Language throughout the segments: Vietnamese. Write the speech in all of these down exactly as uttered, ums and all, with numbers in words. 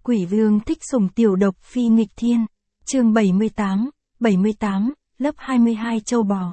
Quỷ vương thích sủng tiểu độc phi nghịch thiên. Chương bảy mươi tám, bảy mươi tám, lớp hai mươi hai châu bò.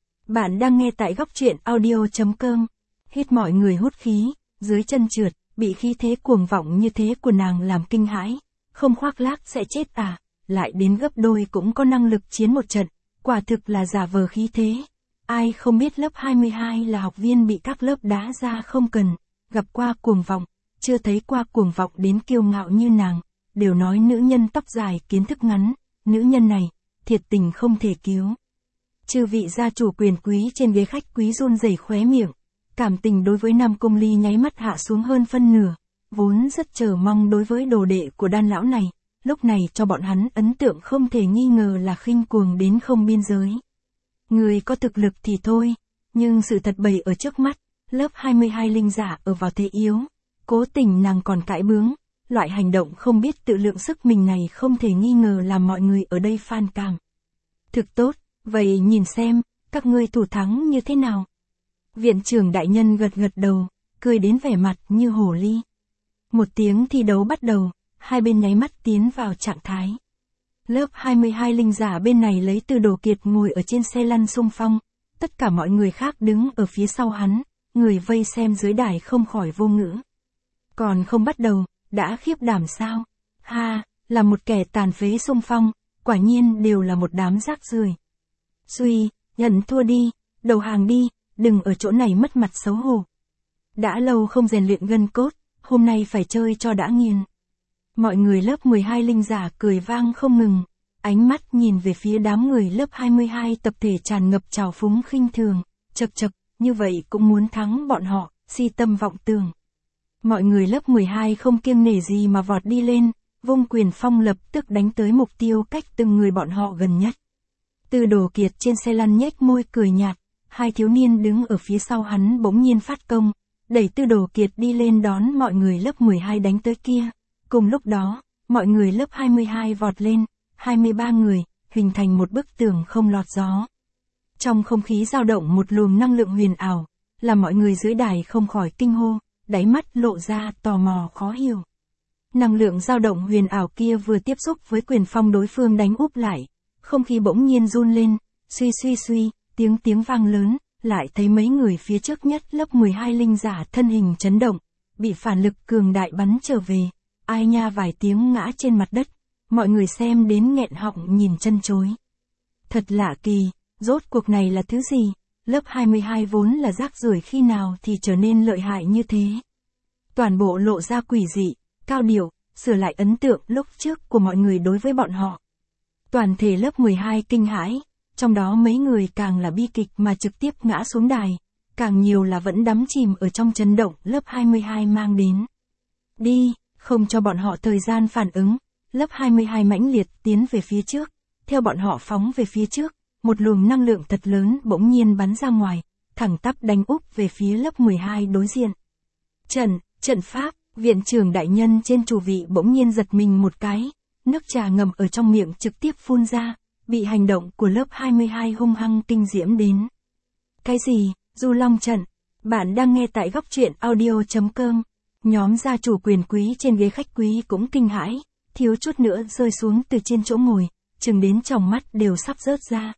Bạn đang nghe tại góc truyện audio chấm com. Hít mọi người hút khí, dưới chân trượt, bị khí thế cuồng vọng như thế của nàng làm kinh hãi. Không khoác lác sẽ chết à, lại đến gấp đôi cũng có năng lực chiến một trận, quả thực là giả vờ khí thế. Ai không biết lớp hai mươi hai là học viên bị các lớp đá ra không cần, gặp qua cuồng vọng, chưa thấy qua cuồng vọng đến kiêu ngạo như nàng, đều nói nữ nhân tóc dài kiến thức ngắn, nữ nhân này, thiệt tình không thể cứu. Chư vị gia chủ quyền quý trên ghế khách quý run rẩy khóe miệng, cảm tình đối với Nam Cung Ly nháy mắt hạ xuống hơn phân nửa, vốn rất chờ mong đối với đồ đệ của đan lão này, lúc này cho bọn hắn ấn tượng không thể nghi ngờ là khinh cuồng đến không biên giới. Người có thực lực thì thôi, nhưng sự thật bày ở trước mắt, lớp hai mươi hai linh giả ở vào thế yếu, cố tình nàng còn cãi bướng, loại hành động không biết tự lượng sức mình này không thể nghi ngờ làm mọi người ở đây phàn cảm. Thực tốt, vậy nhìn xem, các ngươi thủ thắng như thế nào? Viện trưởng đại nhân gật gật đầu, cười đến vẻ mặt như hổ ly. Một tiếng thi đấu bắt đầu, hai bên nháy mắt tiến vào trạng thái. Lớp hai mươi hai linh giả bên này lấy Tư Đồ Kiệt ngồi ở trên xe lăn xung phong, tất cả mọi người khác đứng ở phía sau hắn, người vây xem dưới đài không khỏi vô ngữ. Còn không bắt đầu, đã khiếp đảm sao? Ha, là một kẻ tàn phế xung phong, quả nhiên đều là một đám rác rưởi. Suy, nhận thua đi, đầu hàng đi, đừng ở chỗ này mất mặt xấu hổ. Đã lâu không rèn luyện gân cốt, hôm nay phải chơi cho đã nghiền. Mọi người lớp mười hai linh giả cười vang không ngừng, ánh mắt nhìn về phía đám người lớp hai mươi hai tập thể tràn ngập trào phúng khinh thường, chậc chậc, như vậy cũng muốn thắng bọn họ, si tâm vọng tưởng. Mọi người lớp mười hai không kiêng nể gì mà vọt đi lên, vung quyền phong lập tức đánh tới mục tiêu cách từng người bọn họ gần nhất. Tư Đồ Kiệt trên xe lăn nhếch môi cười nhạt, hai thiếu niên đứng ở phía sau hắn bỗng nhiên phát công, đẩy Tư Đồ Kiệt đi lên đón mọi người lớp mười hai đánh tới kia. Cùng lúc đó, mọi người lớp hai mươi hai vọt lên, hai mươi ba người, hình thành một bức tường không lọt gió. Trong không khí dao động một luồng năng lượng huyền ảo, làm mọi người dưới đài không khỏi kinh hô, đáy mắt lộ ra tò mò khó hiểu. Năng lượng dao động huyền ảo kia vừa tiếp xúc với quyền phong đối phương đánh úp lại, không khí bỗng nhiên run lên, suy suy suy, tiếng tiếng vang lớn, lại thấy mấy người phía trước nhất lớp mười hai linh giả thân hình chấn động, bị phản lực cường đại bắn trở về. Ai nha vài tiếng ngã trên mặt đất, mọi người xem đến nghẹn họng nhìn chân chối. Thật lạ kỳ, rốt cuộc này là thứ gì, lớp hai mươi hai vốn là rác rưởi khi nào thì trở nên lợi hại như thế. Toàn bộ lộ ra quỷ dị, cao điệu, sửa lại ấn tượng lúc trước của mọi người đối với bọn họ. Toàn thể lớp mười hai kinh hãi, trong đó mấy người càng là bi kịch mà trực tiếp ngã xuống đài, càng nhiều là vẫn đắm chìm ở trong chấn động lớp hai mươi hai mang đến. Đi! Không cho bọn họ thời gian phản ứng, lớp hai mươi hai mãnh liệt tiến về phía trước, theo bọn họ phóng về phía trước, một luồng năng lượng thật lớn bỗng nhiên bắn ra ngoài, thẳng tắp đánh úp về phía lớp mười hai đối diện. Trận, trận pháp, viện trưởng đại nhân trên chủ vị bỗng nhiên giật mình một cái, nước trà ngầm ở trong miệng trực tiếp phun ra, bị hành động của lớp hai mươi hai hung hăng kinh diễm đến. Cái gì, Du Long trận, bạn đang nghe tại góc truyện audio chấm com. Nhóm gia chủ quyền quý trên ghế khách quý cũng kinh hãi, thiếu chút nữa rơi xuống từ trên chỗ ngồi, chừng đến tròng mắt đều sắp rớt ra.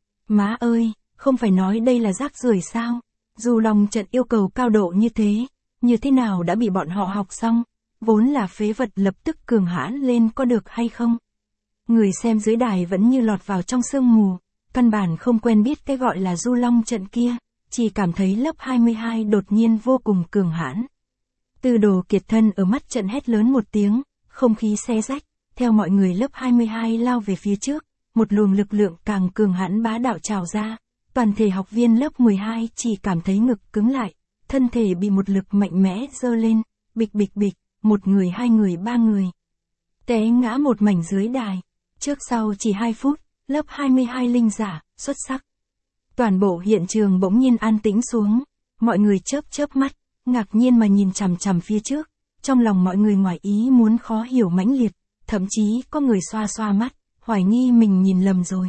Má ơi, không phải nói đây là rác rưởi sao? Dù lòng trận yêu cầu cao độ như thế, như thế nào đã bị bọn họ học xong, vốn là phế vật lập tức cường hãn lên có được hay không? Người xem dưới đài vẫn như lọt vào trong sương mù, căn bản không quen biết cái gọi là Du Long trận kia, chỉ cảm thấy lớp hai mươi hai đột nhiên vô cùng cường hãn. Tư Đồ Kiệt thân ở mắt trận hét lớn một tiếng, không khí xé rách, theo mọi người lớp hai mươi hai lao về phía trước, một luồng lực lượng càng cường hãn bá đạo trào ra, toàn thể học viên lớp mười hai chỉ cảm thấy ngực cứng lại, thân thể bị một lực mạnh mẽ giơ lên, bịch bịch bịch, một người hai người ba người. Té ngã một mảnh dưới đài, trước sau chỉ hai phút, lớp hai mươi hai linh giả, xuất sắc. Toàn bộ hiện trường bỗng nhiên an tĩnh xuống, mọi người chớp chớp mắt. Ngạc nhiên mà nhìn chằm chằm phía trước, trong lòng mọi người ngoài ý muốn khó hiểu mãnh liệt, thậm chí có người xoa xoa mắt, hoài nghi mình nhìn lầm rồi.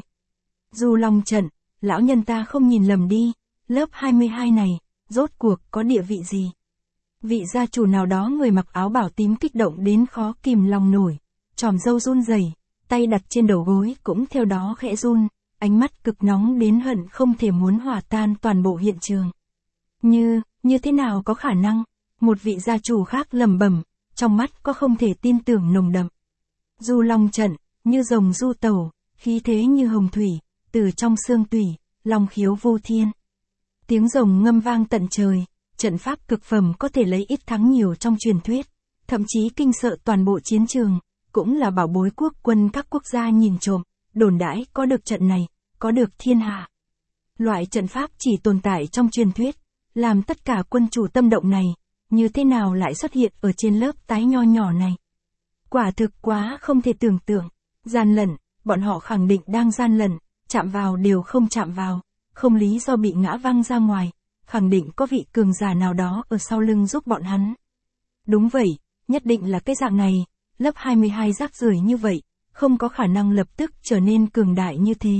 Du Long trận, lão nhân ta không nhìn lầm đi, lớp hai mươi hai này, rốt cuộc có địa vị gì? Vị gia chủ nào đó người mặc áo bảo tím kích động đến khó kìm lòng nổi, chòm râu run rẩy, tay đặt trên đầu gối cũng theo đó khẽ run, ánh mắt cực nóng đến hận không thể muốn hòa tan toàn bộ hiện trường. Như, như thế nào có khả năng? Một vị gia chủ khác lẩm bẩm, trong mắt có không thể tin tưởng nồng đậm. Du long trận, như rồng du tẩu, khí thế như hồng thủy, từ trong xương tủy, long khiếu vô thiên. Tiếng rồng ngâm vang tận trời, trận pháp cực phẩm có thể lấy ít thắng nhiều trong truyền thuyết, thậm chí kinh sợ toàn bộ chiến trường, cũng là bảo bối quốc quân các quốc gia nhìn trộm, đồn đãi có được trận này, có được thiên hạ. Loại trận pháp chỉ tồn tại trong truyền thuyết, làm tất cả quân chủ tâm động này, như thế nào lại xuất hiện ở trên lớp tái nho nhỏ này. Quả thực quá không thể tưởng tượng, gian lận, bọn họ khẳng định đang gian lận, chạm vào đều không chạm vào, không lý do bị ngã văng ra ngoài, khẳng định có vị cường giả nào đó ở sau lưng giúp bọn hắn. Đúng vậy, nhất định là cái dạng này, lớp hai mươi hai rác rưởi như vậy, không có khả năng lập tức trở nên cường đại như thế.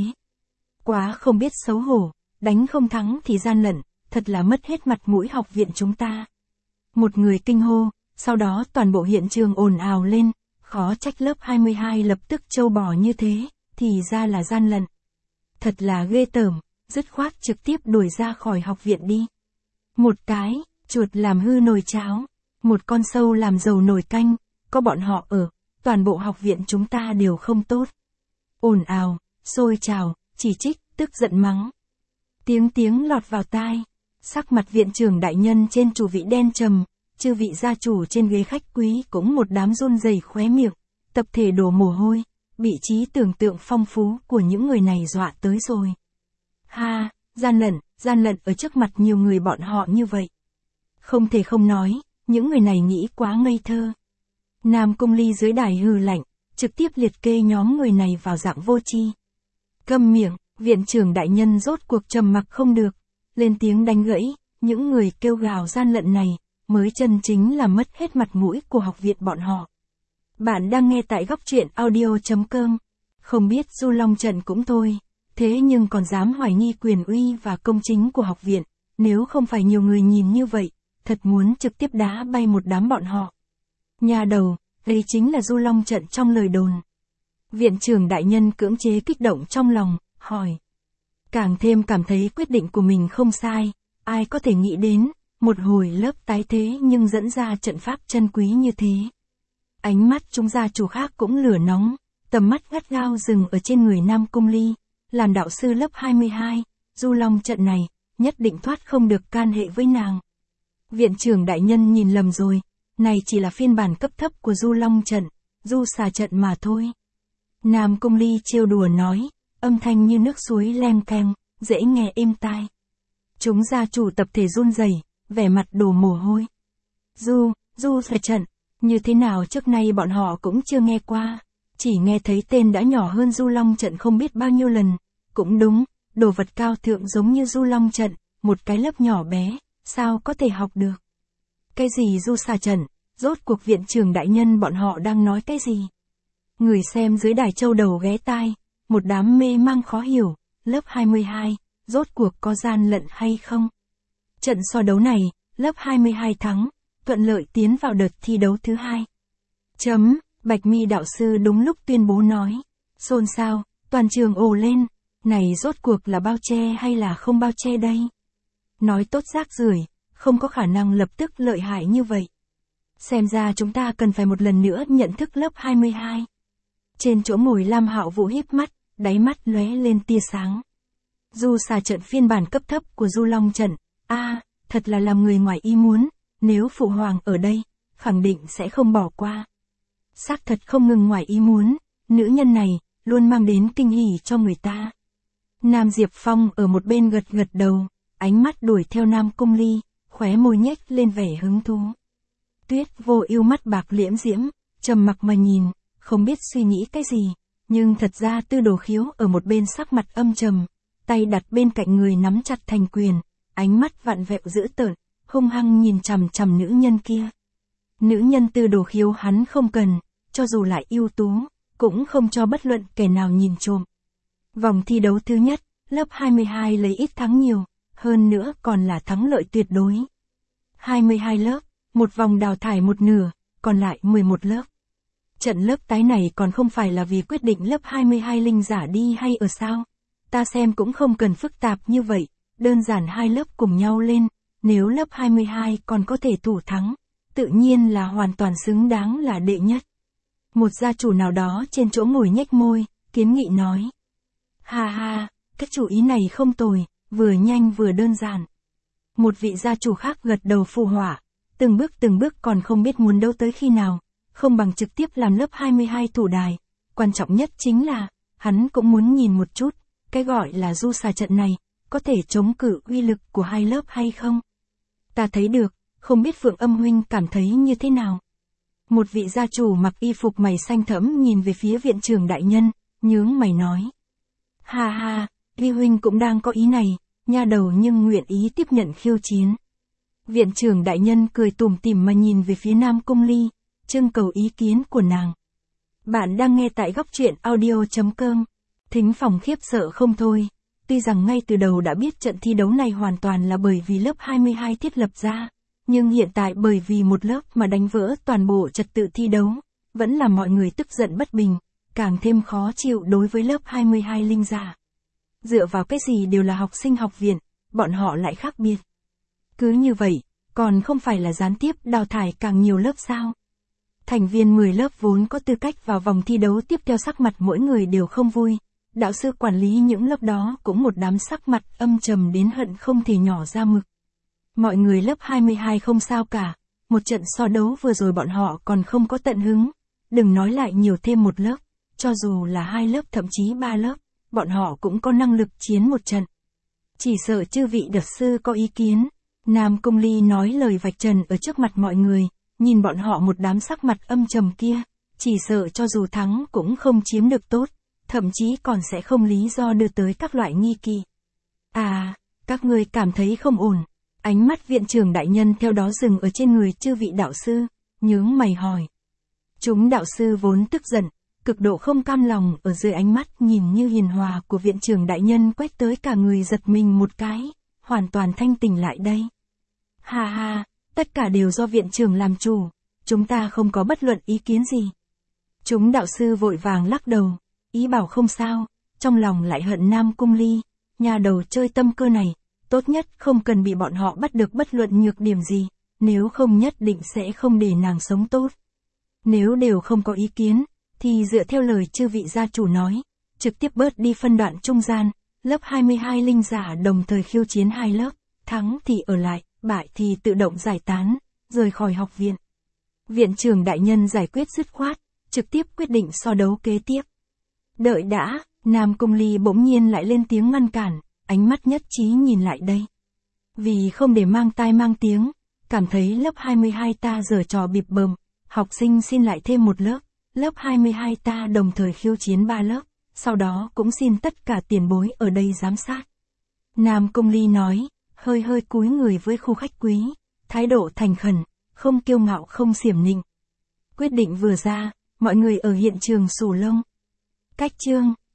Quá không biết xấu hổ, đánh không thắng thì gian lận, thật là mất hết mặt mũi học viện chúng ta. Một người kinh hô, sau đó toàn bộ hiện trường ồn ào lên, khó trách lớp hai mươi hai lập tức trâu bò như thế, thì ra là gian lận. Thật là ghê tởm, dứt khoát trực tiếp đuổi ra khỏi học viện đi. Một cái, chuột làm hư nồi cháo, một con sâu làm dầu nồi canh, có bọn họ ở, toàn bộ học viện chúng ta đều không tốt. Ồn ào, xôi trào, chỉ trích, tức giận mắng. Tiếng tiếng lọt vào tai, sắc mặt viện trưởng đại nhân trên chủ vị đen trầm, chư vị gia chủ trên ghế khách quý cũng một đám run rẩy khóe miệng, tập thể đổ mồ hôi, bị trí tưởng tượng phong phú của những người này dọa tới rồi. Ha, gian lận, gian lận ở trước mặt nhiều người bọn họ như vậy. Không thể không nói, những người này nghĩ quá ngây thơ. Nam Cung Ly dưới đài hừ lạnh, trực tiếp liệt kê nhóm người này vào dạng vô tri. Câm miệng, viện trưởng đại nhân rốt cuộc trầm mặc không được, lên tiếng đánh gãy, những người kêu gào gian lận này, mới chân chính là mất hết mặt mũi của học viện bọn họ. Bạn đang nghe tại góc truyện audio chấm com, không biết du long trận cũng thôi, thế nhưng còn dám hoài nghi quyền uy và công chính của học viện, nếu không phải nhiều người nhìn như vậy, thật muốn trực tiếp đá bay một đám bọn họ. Nhà đầu, đây chính là du long trận trong lời đồn. Viện trưởng đại nhân cưỡng chế kích động trong lòng, hỏi. Càng thêm cảm thấy quyết định của mình không sai, ai có thể nghĩ đến, một hồi lớp tái thế nhưng dẫn ra trận pháp chân quý như thế. Ánh mắt chúng gia chủ khác cũng lửa nóng, tầm mắt gắt gao dừng ở trên người Nam Cung Ly, làm đạo sư lớp hai mươi hai, du long trận này, nhất định thoát không được can hệ với nàng. Viện trưởng đại nhân nhìn lầm rồi, này chỉ là phiên bản cấp thấp của du long trận, du xà trận mà thôi. Nam Cung Ly trêu đùa nói, âm thanh như nước suối leng keng, dễ nghe êm tai. Chúng gia chủ tập thể run rẩy, vẻ mặt đổ mồ hôi. Du, du xà trận, như thế nào trước nay bọn họ cũng chưa nghe qua, chỉ nghe thấy tên đã nhỏ hơn du long trận không biết bao nhiêu lần. Cũng đúng, đồ vật cao thượng giống như du long trận, một cái lớp nhỏ bé, sao có thể học được. Cái gì du xà trận, rốt cuộc viện trưởng đại nhân bọn họ đang nói cái gì? Người xem dưới đài châu đầu ghé tai, một đám mê mang khó hiểu, lớp hai mươi hai, rốt cuộc có gian lận hay không? Trận so đấu này, lớp hai mươi hai thắng, thuận lợi tiến vào đợt thi đấu thứ hai. Chấm, Bạch Mi đạo sư đúng lúc tuyên bố nói. Xôn xao, toàn trường ồ lên, này rốt cuộc là bao che hay là không bao che đây? Nói tốt rác rưởi, không có khả năng lập tức lợi hại như vậy. Xem ra chúng ta cần phải một lần nữa nhận thức lớp hai mươi hai. Trên chỗ ngồi Lam Hạo Vũ híp mắt, đáy mắt lóe lên tia sáng. Du xà trận phiên bản cấp thấp của du long trận, a, à, thật là làm người ngoài ý muốn, nếu phụ hoàng ở đây, khẳng định sẽ không bỏ qua. Xác thật không ngừng ngoài ý muốn, nữ nhân này, luôn mang đến kinh hỉ cho người ta. Nam Diệp Phong ở một bên gật gật đầu, ánh mắt đuổi theo Nam Cung Ly, khóe môi nhếch lên vẻ hứng thú. Tuyết Vô Ưu mắt bạc liễm diễm, trầm mặc mà nhìn, không biết suy nghĩ cái gì, nhưng thật ra Tư Đồ Khiếu ở một bên sắc mặt âm trầm, tay đặt bên cạnh người nắm chặt thành quyền, ánh mắt vặn vẹo dữ tợn, hung hăng nhìn chằm chằm nữ nhân kia. Nữ nhân Tư Đồ Khiếu hắn không cần, cho dù lại ưu tú, cũng không cho bất luận kẻ nào nhìn trộm. Vòng thi đấu thứ nhất, lớp hai mươi hai lấy ít thắng nhiều, hơn nữa còn là thắng lợi tuyệt đối. hai mươi hai lớp, một vòng đào thải một nửa, còn lại mười một lớp. Trận lớp tái này còn không phải là vì quyết định lớp hai mươi hai linh giả đi hay ở sao? Ta xem cũng không cần phức tạp như vậy, đơn giản hai lớp cùng nhau lên, nếu lớp hai mươi hai còn có thể thủ thắng, tự nhiên là hoàn toàn xứng đáng là đệ nhất. Một gia chủ nào đó trên chỗ ngồi nhếch môi, kiến nghị nói. Ha ha, cái chủ ý này không tồi, vừa nhanh vừa đơn giản. Một vị gia chủ khác gật đầu phụ họa, từng bước từng bước còn không biết muốn đấu tới khi nào, không bằng trực tiếp làm lớp hai mươi hai thủ đài. Quan trọng nhất chính là, hắn cũng muốn nhìn một chút, cái gọi là du xà trận này, có thể chống cự uy lực của hai lớp hay không? Ta thấy được, không biết Phượng Âm huynh cảm thấy như thế nào? Một vị gia chủ mặc y phục mày xanh thẫm nhìn về phía viện trưởng đại nhân, nhướng mày nói. Ha ha, Ly huynh cũng đang có ý này, nha đầu nhưng nguyện ý tiếp nhận khiêu chiến. Viện trưởng đại nhân cười tủm tỉm mà nhìn về phía Nam Cung Ly, trưng cầu ý kiến của nàng. Bạn đang nghe tại góc truyện audio chấm com. Thính Phòng khiếp sợ không thôi. Tuy rằng ngay từ đầu đã biết trận thi đấu này hoàn toàn là bởi vì lớp hai mươi hai thiết lập ra, nhưng hiện tại bởi vì một lớp mà đánh vỡ toàn bộ trật tự thi đấu, vẫn là mọi người tức giận bất bình, càng thêm khó chịu đối với lớp hai mươi hai linh giả. Dựa vào cái gì đều là học sinh học viện, bọn họ lại khác biệt. Cứ như vậy, còn không phải là gián tiếp đào thải càng nhiều lớp sao? Thành viên mười lớp vốn có tư cách vào vòng thi đấu tiếp theo sắc mặt mỗi người đều không vui. Đạo sư quản lý những lớp đó cũng một đám sắc mặt âm trầm đến hận không thể nhỏ ra mực. Mọi người lớp hai mươi hai không sao cả, một trận so đấu vừa rồi bọn họ còn không có tận hứng, đừng nói lại nhiều thêm một lớp, cho dù là hai lớp thậm chí ba lớp, bọn họ cũng có năng lực chiến một trận. Chỉ sợ chư vị đạo sư có ý kiến, Nam Cung Ly nói lời vạch trần ở trước mặt mọi người, nhìn bọn họ một đám sắc mặt âm trầm kia, chỉ sợ cho dù thắng cũng không chiếm được tốt. Thậm chí còn sẽ không lý do đưa tới các loại nghi kỵ. À, các ngươi cảm thấy không ổn. Ánh mắt viện trưởng đại nhân theo đó dừng ở trên người chư vị đạo sư, nhướng mày hỏi. Chúng đạo sư vốn tức giận, cực độ không cam lòng ở dưới ánh mắt nhìn như hiền hòa của viện trưởng đại nhân quét tới cả người giật mình một cái, hoàn toàn thanh tỉnh lại đây. Ha ha, tất cả đều do viện trưởng làm chủ, chúng ta không có bất luận ý kiến gì. Chúng đạo sư vội vàng lắc đầu. Ý bảo không sao, trong lòng lại hận Nam Cung Ly, nhà đầu chơi tâm cơ này, tốt nhất không cần bị bọn họ bắt được bất luận nhược điểm gì, nếu không nhất định sẽ không để nàng sống tốt. Nếu đều không có ý kiến, thì dựa theo lời chư vị gia chủ nói, trực tiếp bớt đi phân đoạn trung gian, lớp hai mươi hai linh giả đồng thời khiêu chiến hai lớp, thắng thì ở lại, bại thì tự động giải tán, rời khỏi học viện. Viện trưởng đại nhân giải quyết dứt khoát, trực tiếp quyết định so đấu kế tiếp. Đợi đã, Nam Cung Ly bỗng nhiên lại lên tiếng ngăn cản, ánh mắt nhất trí nhìn lại đây. Vì không để mang tai mang tiếng, cảm thấy lớp hai mươi hai ta giở trò bịp bợm, học sinh xin lại thêm một lớp, lớp hai mươi hai ta đồng thời khiêu chiến ba lớp, sau đó cũng xin tất cả tiền bối ở đây giám sát. Nam Cung Ly nói, hơi hơi cúi người với khu khách quý, thái độ thành khẩn, không kiêu ngạo không xiểm nịnh. Quyết định vừa ra, mọi người ở hiện trường xù lông. Cách chương